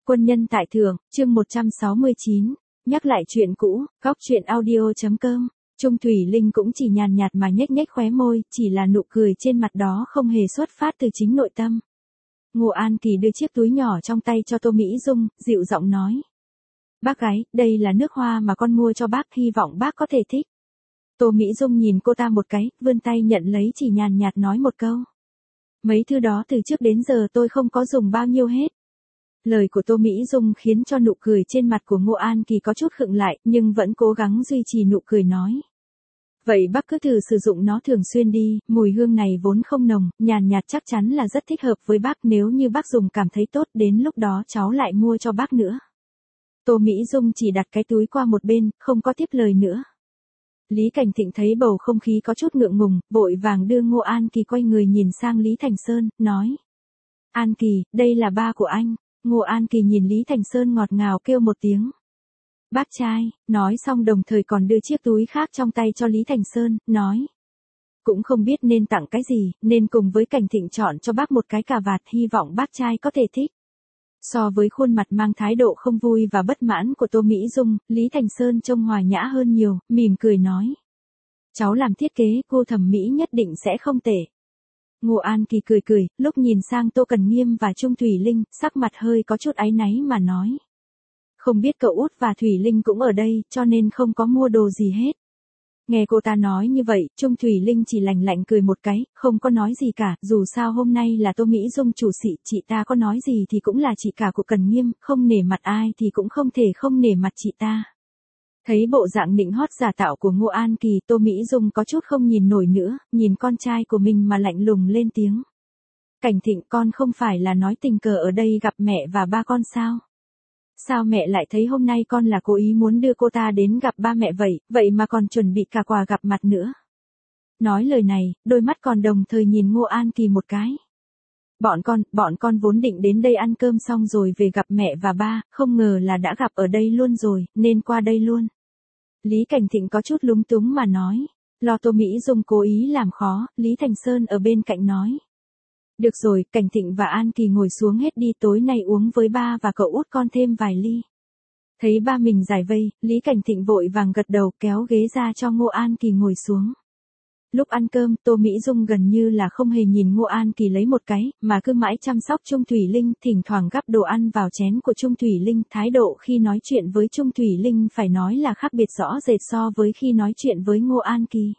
Quân nhân tại thượng, chương 169, nhắc lại chuyện cũ, góc truyện audio.com. Trung Thủy Linh cũng chỉ nhàn nhạt mà nhếch nhếch khóe môi, chỉ là nụ cười trên mặt đó không hề xuất phát từ chính nội tâm. Ngô An Kỳ đưa chiếc túi nhỏ trong tay cho Tô Mỹ Dung, dịu giọng nói. Bác gái, đây là nước hoa mà con mua cho bác, hy vọng bác có thể thích. Tô Mỹ Dung nhìn cô ta một cái, vươn tay nhận lấy, chỉ nhàn nhạt nói một câu. Mấy thứ đó từ trước đến giờ tôi không có dùng bao nhiêu hết. Lời của Tô Mỹ Dung khiến cho nụ cười trên mặt của Ngô An Kỳ có chút khựng lại, nhưng vẫn cố gắng duy trì nụ cười nói. Vậy bác cứ thử sử dụng nó thường xuyên đi, mùi hương này vốn không nồng, nhàn nhạt chắc chắn là rất thích hợp với bác, nếu như bác dùng cảm thấy tốt đến lúc đó cháu lại mua cho bác nữa. Tô Mỹ Dung chỉ đặt cái túi qua một bên, không có tiếp lời nữa. Lý Cảnh Thịnh thấy bầu không khí có chút ngượng ngùng, vội vàng đưa Ngô An Kỳ quay người nhìn sang Lý Thành Sơn, nói. An Kỳ, đây là ba của anh. Ngô An Kỳ nhìn Lý Thành Sơn ngọt ngào kêu một tiếng. Bác trai, nói xong đồng thời còn đưa chiếc túi khác trong tay cho Lý Thành Sơn, nói. Cũng không biết nên tặng cái gì, nên cùng với Cảnh Thịnh chọn cho bác một cái cà vạt, hy vọng bác trai có thể thích. So với khuôn mặt mang thái độ không vui và bất mãn của Tô Mỹ Dung, Lý Thành Sơn trông hòa nhã hơn nhiều, mỉm cười nói. Cháu làm thiết kế, cô thẩm mỹ nhất định sẽ không tệ. Ngô An Kỳ cười cười, lúc nhìn sang Tô Cần Nghiêm và Trung Thủy Linh, sắc mặt hơi có chút áy náy mà nói. Không biết cậu út và Thủy Linh cũng ở đây, cho nên không có mua đồ gì hết. Nghe cô ta nói như vậy, Trung Thủy Linh chỉ lạnh lạnh cười một cái, không có nói gì cả, dù sao hôm nay là Tô Mỹ Dung chủ sĩ, chị ta có nói gì thì cũng là chị cả của Cần Nghiêm, không nể mặt ai thì cũng không thể không nể mặt chị ta. Thấy bộ dạng nịnh hót giả tạo của Ngô An Kỳ, Tô Mỹ Dung có chút không nhìn nổi nữa, nhìn con trai của mình mà lạnh lùng lên tiếng. Cảnh Thịnh, con không phải là nói tình cờ ở đây gặp mẹ và ba con sao? Sao mẹ lại thấy hôm nay con là cố ý muốn đưa cô ta đến gặp ba mẹ vậy mà còn chuẩn bị cả quà gặp mặt nữa? Nói lời này, đôi mắt còn đồng thời nhìn Ngô An Kỳ một cái. Bọn con vốn định đến đây ăn cơm xong rồi về gặp mẹ và ba, không ngờ là đã gặp ở đây luôn rồi, nên qua đây luôn. Lý Cảnh Thịnh có chút lúng túng mà nói, lo Tô Mỹ Dung cố ý làm khó, Lý Thành Sơn ở bên cạnh nói. Được rồi, Cảnh Thịnh và An Kỳ ngồi xuống hết đi, tối nay uống với ba và cậu út con thêm vài ly. Thấy ba mình giải vây, Lý Cảnh Thịnh vội vàng gật đầu kéo ghế ra cho Ngô An Kỳ ngồi xuống. Lúc ăn cơm, Tô Mỹ Dung gần như là không hề nhìn Ngô An Kỳ lấy một cái, mà cứ mãi chăm sóc Trung Thủy Linh, thỉnh thoảng gắp đồ ăn vào chén của Trung Thủy Linh, thái độ khi nói chuyện với Trung Thủy Linh phải nói là khác biệt rõ rệt so với khi nói chuyện với Ngô An Kỳ.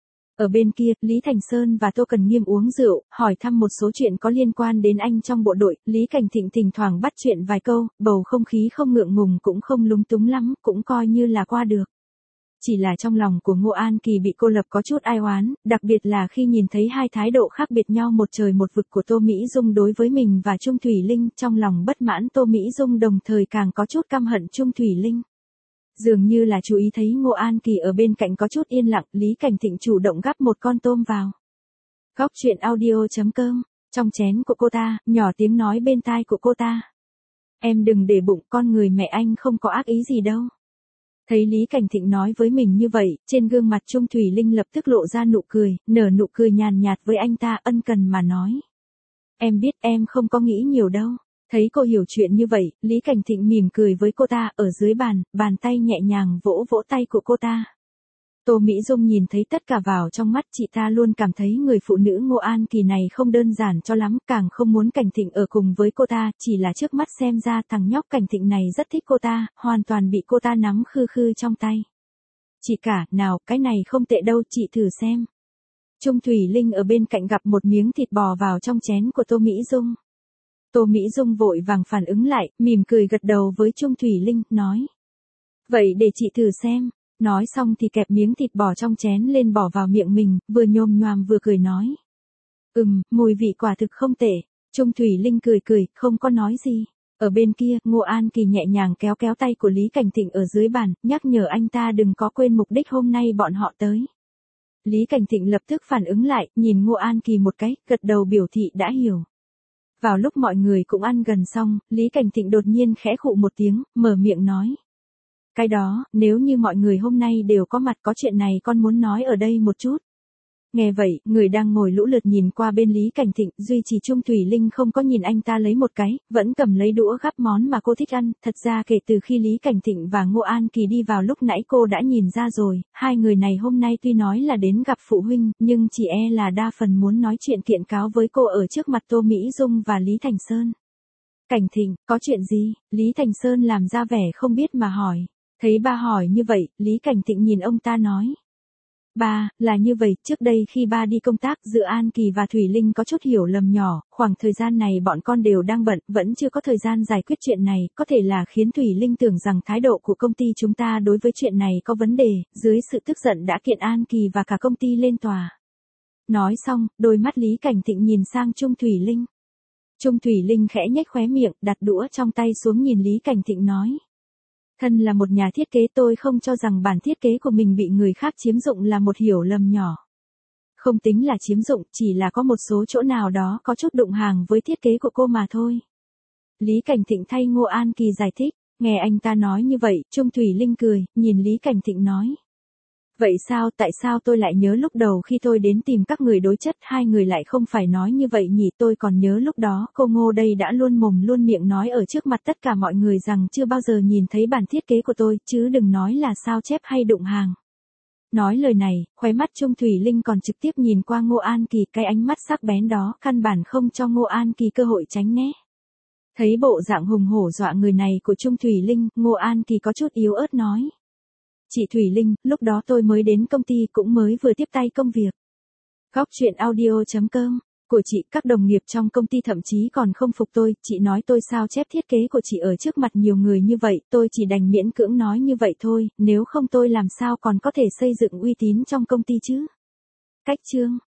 Ở bên kia, Lý Thành Sơn và Tô Cần Nghiêm uống rượu, hỏi thăm một số chuyện có liên quan đến anh trong bộ đội, Lý Cảnh Thịnh thỉnh thoảng bắt chuyện vài câu, bầu không khí không ngượng ngùng cũng không lúng túng lắm, cũng coi như là qua được. Chỉ là trong lòng của Ngô An Kỳ bị cô lập có chút ai oán, đặc biệt là khi nhìn thấy hai thái độ khác biệt nhau một trời một vực của Tô Mỹ Dung đối với mình và Trung Thủy Linh, trong lòng bất mãn Tô Mỹ Dung đồng thời càng có chút căm hận Trung Thủy Linh. Dường như là chú ý thấy Ngô An Kỳ ở bên cạnh có chút yên lặng, Lý Cảnh Thịnh chủ động gắp một con tôm vào. Góc truyện audio.com, trong chén của cô ta, nhỏ tiếng nói bên tai của cô ta. Em đừng để bụng, con người mẹ anh không có ác ý gì đâu. Thấy Lý Cảnh Thịnh nói với mình như vậy, trên gương mặt Trung Thủy Linh lập tức lộ ra nụ cười, nở nụ cười nhàn nhạt với anh ta, ân cần mà nói. Em biết em không có nghĩ nhiều đâu. Thấy cô hiểu chuyện như vậy, Lý Cảnh Thịnh mỉm cười với cô ta, ở dưới bàn tay nhẹ nhàng vỗ vỗ tay của cô ta. Tô Mỹ Dung nhìn thấy tất cả vào trong mắt, chị ta luôn cảm thấy người phụ nữ Ngô An Kỳ này không đơn giản cho lắm, càng không muốn Cảnh Thịnh ở cùng với cô ta, chỉ là trước mắt xem ra thằng nhóc Cảnh Thịnh này rất thích cô ta, hoàn toàn bị cô ta nắm khư khư trong tay. Chị cả, nào, cái này không tệ đâu, chị thử xem. Trung Thủy Linh ở bên cạnh gặp một miếng thịt bò vào trong chén của Tô Mỹ Dung. Tô Mỹ Dung vội vàng phản ứng lại, mỉm cười gật đầu với Trung Thủy Linh, nói. Vậy để chị thử xem. Nói xong thì kẹp miếng thịt bò trong chén lên bỏ vào miệng mình, vừa nhồm nhoàm vừa cười nói. Mùi vị quả thực không tệ. Trung Thủy Linh cười cười, không có nói gì. Ở bên kia, Ngô An Kỳ nhẹ nhàng kéo kéo tay của Lý Cảnh Thịnh ở dưới bàn, nhắc nhở anh ta đừng có quên mục đích hôm nay bọn họ tới. Lý Cảnh Thịnh lập tức phản ứng lại, nhìn Ngô An Kỳ một cái, gật đầu biểu thị đã hiểu. Vào lúc mọi người cũng ăn gần xong, Lý Cảnh Thịnh đột nhiên khẽ khụ một tiếng, mở miệng nói. Cái đó, nếu như mọi người hôm nay đều có mặt, có chuyện này con muốn nói ở đây một chút. Nghe vậy, người đang ngồi lũ lượt nhìn qua bên Lý Cảnh Thịnh, duy chỉ Trung Thủy Linh không có nhìn anh ta lấy một cái, vẫn cầm lấy đũa gắp món mà cô thích ăn. Thật ra kể từ khi Lý Cảnh Thịnh và Ngô An Kỳ đi vào lúc nãy cô đã nhìn ra rồi, hai người này hôm nay tuy nói là đến gặp phụ huynh, nhưng chỉ e là đa phần muốn nói chuyện kiện cáo với cô ở trước mặt Tô Mỹ Dung và Lý Thành Sơn. Cảnh Thịnh, có chuyện gì? Lý Thành Sơn làm ra vẻ không biết mà hỏi. Thấy ba hỏi như vậy, Lý Cảnh Thịnh nhìn ông ta nói. Ba, là như vậy, trước đây khi ba đi công tác giữa An Kỳ và Thủy Linh có chút hiểu lầm nhỏ, khoảng thời gian này bọn con đều đang bận, vẫn chưa có thời gian giải quyết chuyện này, có thể là khiến Thủy Linh tưởng rằng thái độ của công ty chúng ta đối với chuyện này có vấn đề, dưới sự tức giận đã kiện An Kỳ và cả công ty lên tòa. Nói xong, đôi mắt Lý Cảnh Thịnh nhìn sang Trung Thủy Linh. Trung Thủy Linh khẽ nhếch khóe miệng, đặt đũa trong tay xuống nhìn Lý Cảnh Thịnh nói. Thân là một nhà thiết kế tôi không cho rằng bản thiết kế của mình bị người khác chiếm dụng là một hiểu lầm nhỏ. Không tính là chiếm dụng, chỉ là có một số chỗ nào đó có chút đụng hàng với thiết kế của cô mà thôi. Lý Cảnh Thịnh thay Ngô An Kỳ giải thích, nghe anh ta nói như vậy, Trung Thủy Linh cười, nhìn Lý Cảnh Thịnh nói. Vậy sao, tại sao tôi lại nhớ lúc đầu khi tôi đến tìm các người đối chất hai người lại không phải nói như vậy nhỉ? Tôi còn nhớ lúc đó cô Ngô đây đã luôn mồm luôn miệng nói ở trước mặt tất cả mọi người rằng chưa bao giờ nhìn thấy bản thiết kế của tôi, chứ đừng nói là sao chép hay đụng hàng. Nói lời này, khóe mắt Trung Thủy Linh còn trực tiếp nhìn qua Ngô An Kỳ, cái ánh mắt sắc bén đó căn bản không cho Ngô An Kỳ cơ hội tránh né. Thấy bộ dạng hùng hổ dọa người này của Trung Thủy Linh, Ngô An Kỳ có chút yếu ớt nói. Chị Thủy Linh, lúc đó tôi mới đến công ty cũng mới vừa tiếp tay công việc. Góc chuyện audio.com của chị, các đồng nghiệp trong công ty thậm chí còn không phục tôi, chị nói tôi sao chép thiết kế của chị ở trước mặt nhiều người như vậy, tôi chỉ đành miễn cưỡng nói như vậy thôi, nếu không tôi làm sao còn có thể xây dựng uy tín trong công ty chứ. Cách chương